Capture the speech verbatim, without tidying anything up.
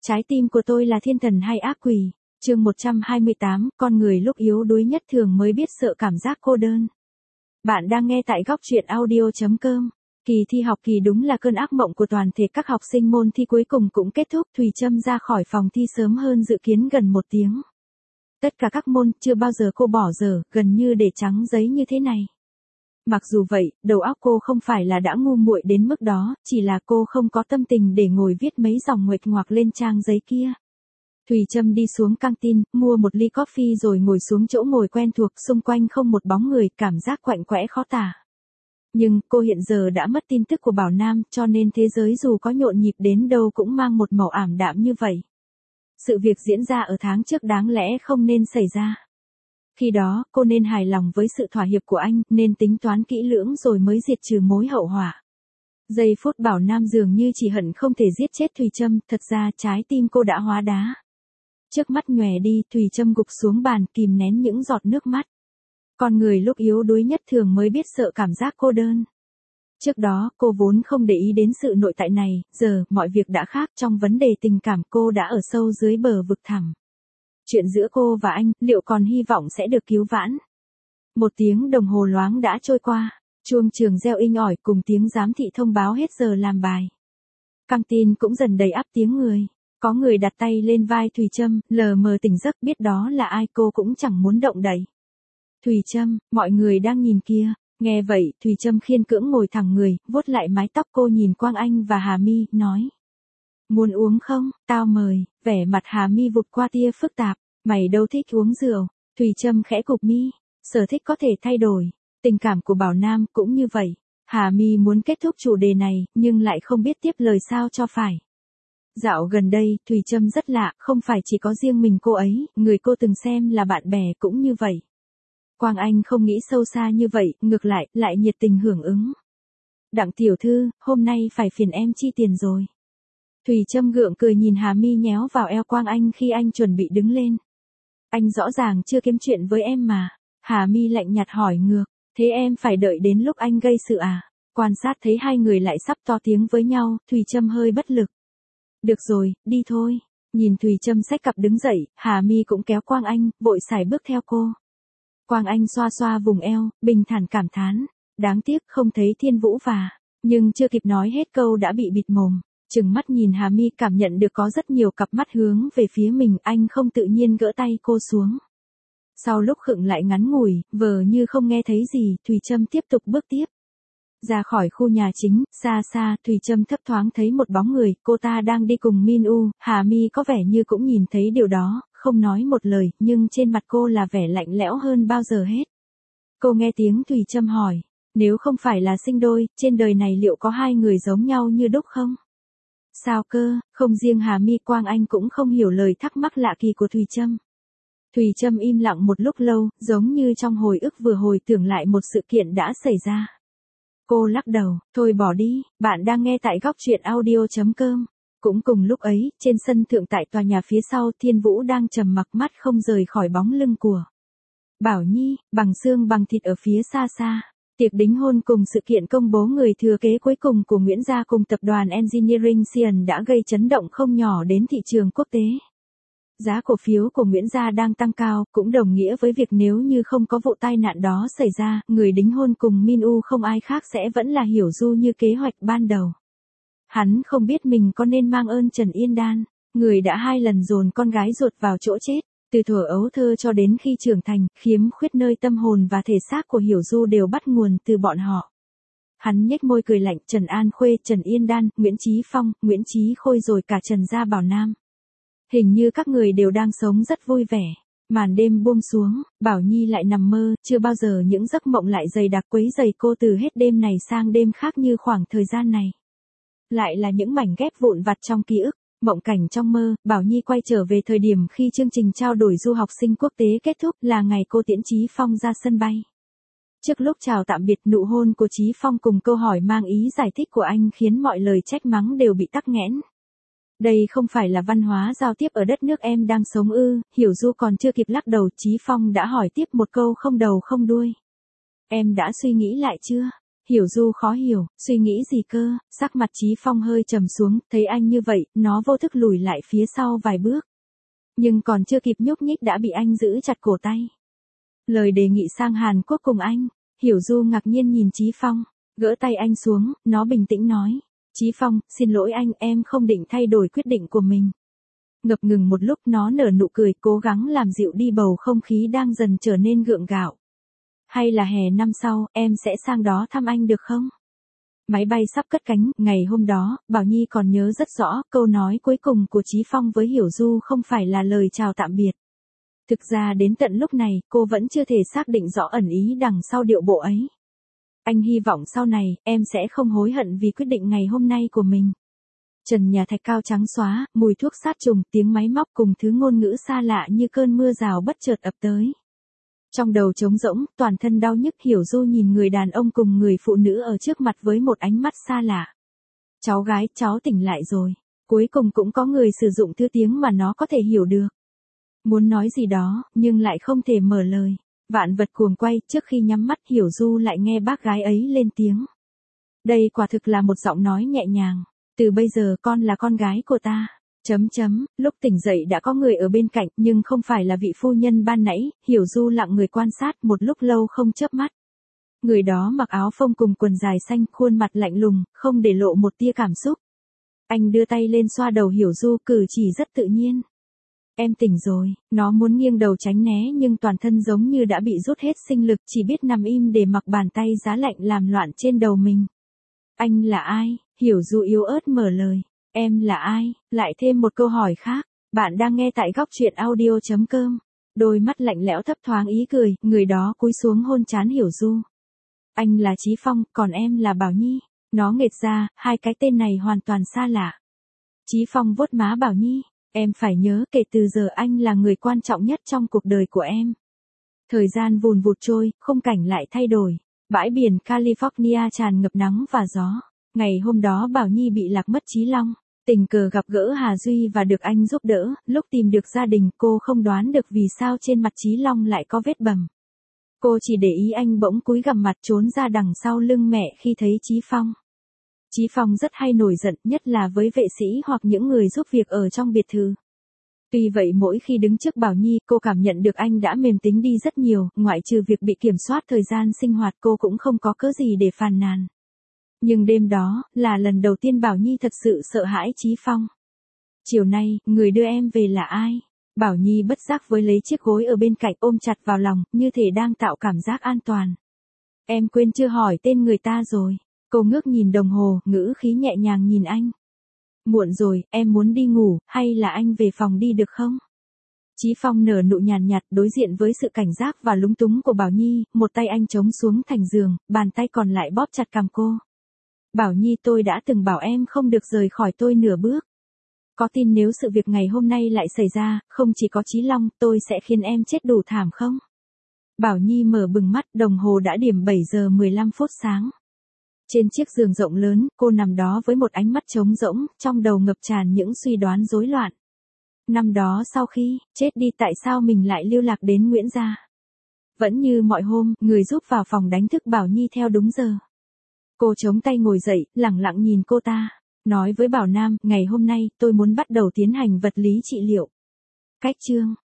Trái tim của tôi là thiên thần hay ác quỷ? Chương một trăm hai mươi tám, con người lúc yếu đuối nhất thường mới biết sợ cảm giác cô đơn. Bạn đang nghe tại góc truyện audio chấm com. Kỳ thi học kỳ đúng là cơn ác mộng của toàn thể các học sinh, môn thi cuối cùng cũng kết thúc. Thùy Trâm ra khỏi phòng thi sớm hơn dự kiến gần một tiếng. Tất cả các môn, chưa bao giờ cô bỏ dở, gần như để trắng giấy như thế này. Mặc dù vậy, đầu óc cô không phải là đã ngu muội đến mức đó, chỉ là cô không có tâm tình để ngồi viết mấy dòng nguệch ngoạc lên trang giấy kia. Thùy Trâm đi xuống căng tin, mua một ly coffee rồi ngồi xuống chỗ ngồi quen thuộc, xung quanh không một bóng người, cảm giác quạnh quẽ khó tả. Nhưng, cô hiện giờ đã mất tin tức của Bảo Nam, cho nên thế giới dù có nhộn nhịp đến đâu cũng mang một màu ảm đạm như vậy. Sự việc diễn ra ở tháng trước đáng lẽ không nên xảy ra. Khi đó, cô nên hài lòng với sự thỏa hiệp của anh, nên tính toán kỹ lưỡng rồi mới diệt trừ mối hậu họa. Giây phút Bảo Nam dường như chỉ hận không thể giết chết Thùy Trâm, thật ra trái tim cô đã hóa đá. Trước mắt nhòe đi, Thùy Trâm gục xuống bàn, kìm nén những giọt nước mắt. Con người lúc yếu đuối nhất thường mới biết sợ cảm giác cô đơn. Trước đó, cô vốn không để ý đến sự nội tại này, giờ, mọi việc đã khác, trong vấn đề tình cảm cô đã ở sâu dưới bờ vực thẳm. Chuyện giữa cô và anh, liệu còn hy vọng sẽ được cứu vãn? Một tiếng đồng hồ loáng đã trôi qua, chuông trường reo inh ỏi cùng tiếng giám thị thông báo hết giờ làm bài. Căng tin cũng dần đầy ắp tiếng người. Có người đặt tay lên vai Thùy Trâm, lờ mờ tỉnh giấc, biết đó là ai cô cũng chẳng muốn động đậy. Thùy Trâm, mọi người đang nhìn kia. Nghe vậy, Thùy Trâm khiên cưỡng ngồi thẳng người, vuốt lại mái tóc, cô nhìn Quang Anh và Hà My, nói. Muốn uống không, tao mời. Vẻ mặt Hà My vụt qua tia phức tạp. Mày đâu thích uống rượu. Thùy Trâm khẽ cụp mi. Sở thích có thể thay đổi. Tình cảm của Bảo Nam cũng như vậy. Hà My muốn kết thúc chủ đề này, nhưng lại không biết tiếp lời sao cho phải. Dạo gần đây, Thùy Trâm rất lạ, không phải chỉ có riêng mình cô ấy, người cô từng xem là bạn bè cũng như vậy. Quang Anh không nghĩ sâu xa như vậy, ngược lại, lại nhiệt tình hưởng ứng. Đặng tiểu thư, hôm nay phải phiền em chi tiền rồi. Thùy Trâm gượng cười nhìn Hà My nhéo vào eo Quang Anh khi anh chuẩn bị đứng lên. Anh rõ ràng chưa kiếm chuyện với em mà. Hà My lạnh nhạt hỏi ngược, thế em phải đợi đến lúc anh gây sự à? Quan sát thấy hai người lại sắp to tiếng với nhau, Thùy Trâm hơi bất lực. Được rồi, đi thôi. Nhìn Thùy Trâm xách cặp đứng dậy, Hà My cũng kéo Quang Anh, vội sải bước theo cô. Quang Anh xoa xoa vùng eo, bình thản cảm thán. Đáng tiếc không thấy Thiên Vũ và, nhưng chưa kịp nói hết câu đã bị bịt mồm. Trừng mắt nhìn Hà My, cảm nhận được có rất nhiều cặp mắt hướng về phía mình, anh không tự nhiên gỡ tay cô xuống. Sau lúc khựng lại ngắn ngủi, vờ như không nghe thấy gì, Thùy Trâm tiếp tục bước tiếp. Ra khỏi khu nhà chính, xa xa, Thùy Trâm thấp thoáng thấy một bóng người, cô ta đang đi cùng Min U, Hà My có vẻ như cũng nhìn thấy điều đó, không nói một lời, nhưng trên mặt cô là vẻ lạnh lẽo hơn bao giờ hết. Cô nghe tiếng Thùy Trâm hỏi, nếu không phải là sinh đôi, trên đời này liệu có hai người giống nhau như đúc không? Sao cơ, không riêng Hà My, Quang Anh cũng không hiểu lời thắc mắc lạ kỳ của Thùy Trâm. Thùy Trâm im lặng một lúc lâu, giống như trong hồi ức vừa hồi tưởng lại một sự kiện đã xảy ra. Cô lắc đầu, thôi bỏ đi, bạn đang nghe tại góc truyện audio chấm com. Cũng cùng lúc ấy, trên sân thượng tại tòa nhà phía sau, Thiên Vũ đang trầm mặc, mắt không rời khỏi bóng lưng của Bảo Nhi, bằng xương bằng thịt ở phía xa xa. Tiệc đính hôn cùng sự kiện công bố người thừa kế cuối cùng của Nguyễn Gia cùng tập đoàn Engineering Sion đã gây chấn động không nhỏ đến thị trường quốc tế. Giá cổ phiếu của Nguyễn Gia đang tăng cao, cũng đồng nghĩa với việc nếu như không có vụ tai nạn đó xảy ra, người đính hôn cùng Min U không ai khác sẽ vẫn là Hiểu Du như kế hoạch ban đầu. Hắn không biết mình có nên mang ơn Trần Yên Đan, người đã hai lần dồn con gái ruột vào chỗ chết, từ thuở ấu thơ cho đến khi trưởng thành, khiếm khuyết nơi tâm hồn và thể xác của Hiểu Du đều bắt nguồn từ bọn họ. Hắn nhếch môi cười lạnh, Trần An Khuê, Trần Yên Đan, Nguyễn Chí Phong, Nguyễn Chí Khôi rồi cả Trần Gia Bảo Nam. Hình như các người đều đang sống rất vui vẻ. Màn đêm buông xuống, Bảo Nhi lại nằm mơ, chưa bao giờ những giấc mộng lại dày đặc quấy rầy cô từ hết đêm này sang đêm khác như khoảng thời gian này. Lại là những mảnh ghép vụn vặt trong ký ức, mộng cảnh trong mơ, Bảo Nhi quay trở về thời điểm khi chương trình trao đổi du học sinh quốc tế kết thúc, là ngày cô tiễn Chí Phong ra sân bay. Trước lúc chào tạm biệt, nụ hôn của Chí Phong cùng câu hỏi mang ý giải thích của anh khiến mọi lời trách mắng đều bị tắc nghẽn. Đây không phải là văn hóa giao tiếp ở đất nước em đang sống ư? Hiểu Du còn chưa kịp lắc đầu, Chí Phong đã hỏi tiếp một câu không đầu không đuôi. Em đã suy nghĩ lại chưa? Hiểu Du khó hiểu, suy nghĩ gì cơ, sắc mặt Chí Phong hơi trầm xuống, thấy anh như vậy, nó vô thức lùi lại phía sau vài bước. Nhưng còn chưa kịp nhúc nhích đã bị anh giữ chặt cổ tay. Lời đề nghị sang Hàn Quốc cùng anh, Hiểu Du ngạc nhiên nhìn Chí Phong, gỡ tay anh xuống, nó bình tĩnh nói. Chí Phong, xin lỗi anh, em không định thay đổi quyết định của mình. Ngập ngừng một lúc nó nở nụ cười, cố gắng làm dịu đi bầu không khí đang dần trở nên gượng gạo. Hay là hè năm sau, em sẽ sang đó thăm anh được không? Máy bay sắp cất cánh, ngày hôm đó, Bảo Nhi còn nhớ rất rõ, câu nói cuối cùng của Chí Phong với Hiểu Du không phải là lời chào tạm biệt. Thực ra đến tận lúc này, cô vẫn chưa thể xác định rõ ẩn ý đằng sau điệu bộ ấy. Anh hy vọng sau này, em sẽ không hối hận vì quyết định ngày hôm nay của mình. Trần nhà thạch cao trắng xóa, mùi thuốc sát trùng, tiếng máy móc cùng thứ ngôn ngữ xa lạ như cơn mưa rào bất chợt ập tới. Trong đầu trống rỗng, toàn thân đau nhức, Hiểu Du nhìn người đàn ông cùng người phụ nữ ở trước mặt với một ánh mắt xa lạ. Cháu gái, cháu tỉnh lại rồi. Cuối cùng cũng có người sử dụng thứ tiếng mà nó có thể hiểu được. Muốn nói gì đó, nhưng lại không thể mở lời. Vạn vật cuồng quay, trước khi nhắm mắt Hiểu Du lại nghe bác gái ấy lên tiếng. Đây quả thực là một giọng nói nhẹ nhàng. Từ bây giờ con là con gái của ta. Chấm chấm, lúc tỉnh dậy đã có người ở bên cạnh, nhưng không phải là vị phu nhân ban nãy, Hiểu Du lặng người quan sát một lúc lâu không chớp mắt. Người đó mặc áo phông cùng quần dài xanh, khuôn mặt lạnh lùng, không để lộ một tia cảm xúc. Anh đưa tay lên xoa đầu Hiểu Du, cử chỉ rất tự nhiên. Em tỉnh rồi, nó muốn nghiêng đầu tránh né nhưng toàn thân giống như đã bị rút hết sinh lực, chỉ biết nằm im để mặc bàn tay giá lạnh làm loạn trên đầu mình. Anh là ai? Hiểu Du yếu ớt mở lời. Em là ai? Lại thêm một câu hỏi khác. Bạn đang nghe tại góc truyện audio chấm com. Đôi mắt lạnh lẽo thấp thoáng ý cười, người đó cúi xuống hôn trán Hiểu Du. Anh là Chí Phong, còn em là Bảo Nhi. Nó nghệt ra, hai cái tên này hoàn toàn xa lạ. Chí Phong vuốt má Bảo Nhi. Em phải nhớ kể từ giờ anh là người quan trọng nhất trong cuộc đời của em. Thời gian vùn vụt trôi, khung cảnh lại thay đổi. Bãi biển California tràn ngập nắng và gió. Ngày hôm đó Bảo Nhi bị lạc mất Chí Long. Tình cờ gặp gỡ Hà Duy và được anh giúp đỡ, lúc tìm được gia đình cô không đoán được vì sao trên mặt Chí Long lại có vết bầm. Cô chỉ để ý anh bỗng cúi gằm mặt trốn ra đằng sau lưng mẹ khi thấy Chí Phong. Chí Phong rất hay nổi giận, nhất là với vệ sĩ hoặc những người giúp việc ở trong biệt thự. Tuy vậy mỗi khi đứng trước Bảo Nhi, cô cảm nhận được anh đã mềm tính đi rất nhiều, ngoại trừ việc bị kiểm soát thời gian sinh hoạt cô cũng không có cớ gì để phàn nàn. Nhưng đêm đó, là lần đầu tiên Bảo Nhi thật sự sợ hãi Chí Phong. Chiều nay, người đưa em về là ai? Bảo Nhi bất giác với lấy chiếc gối ở bên cạnh ôm chặt vào lòng, như thể đang tạo cảm giác an toàn. Em quên chưa hỏi tên người ta rồi. Cô ngước nhìn đồng hồ, ngữ khí nhẹ nhàng nhìn anh. Muộn rồi, em muốn đi ngủ, hay là anh về phòng đi được không? Chí Phong nở nụ nhàn nhạt đối diện với sự cảnh giác và lúng túng của Bảo Nhi, một tay anh chống xuống thành giường, bàn tay còn lại bóp chặt cằm cô. Bảo Nhi, tôi đã từng bảo em không được rời khỏi tôi nửa bước. Có tin nếu sự việc ngày hôm nay lại xảy ra, không chỉ có Chí Long, tôi sẽ khiến em chết đủ thảm không? Bảo Nhi mở bừng mắt, đồng hồ đã điểm bảy giờ mười lăm phút sáng. Trên chiếc giường rộng lớn, cô nằm đó với một ánh mắt trống rỗng, trong đầu ngập tràn những suy đoán rối loạn. Năm đó sau khi chết đi tại sao mình lại lưu lạc đến Nguyễn Gia? Vẫn như mọi hôm, người giúp vào phòng đánh thức Bảo Nhi theo đúng giờ. Cô chống tay ngồi dậy, lẳng lặng nhìn cô ta. Nói với Bảo Nam, ngày hôm nay, tôi muốn bắt đầu tiến hành vật lý trị liệu. Cách chương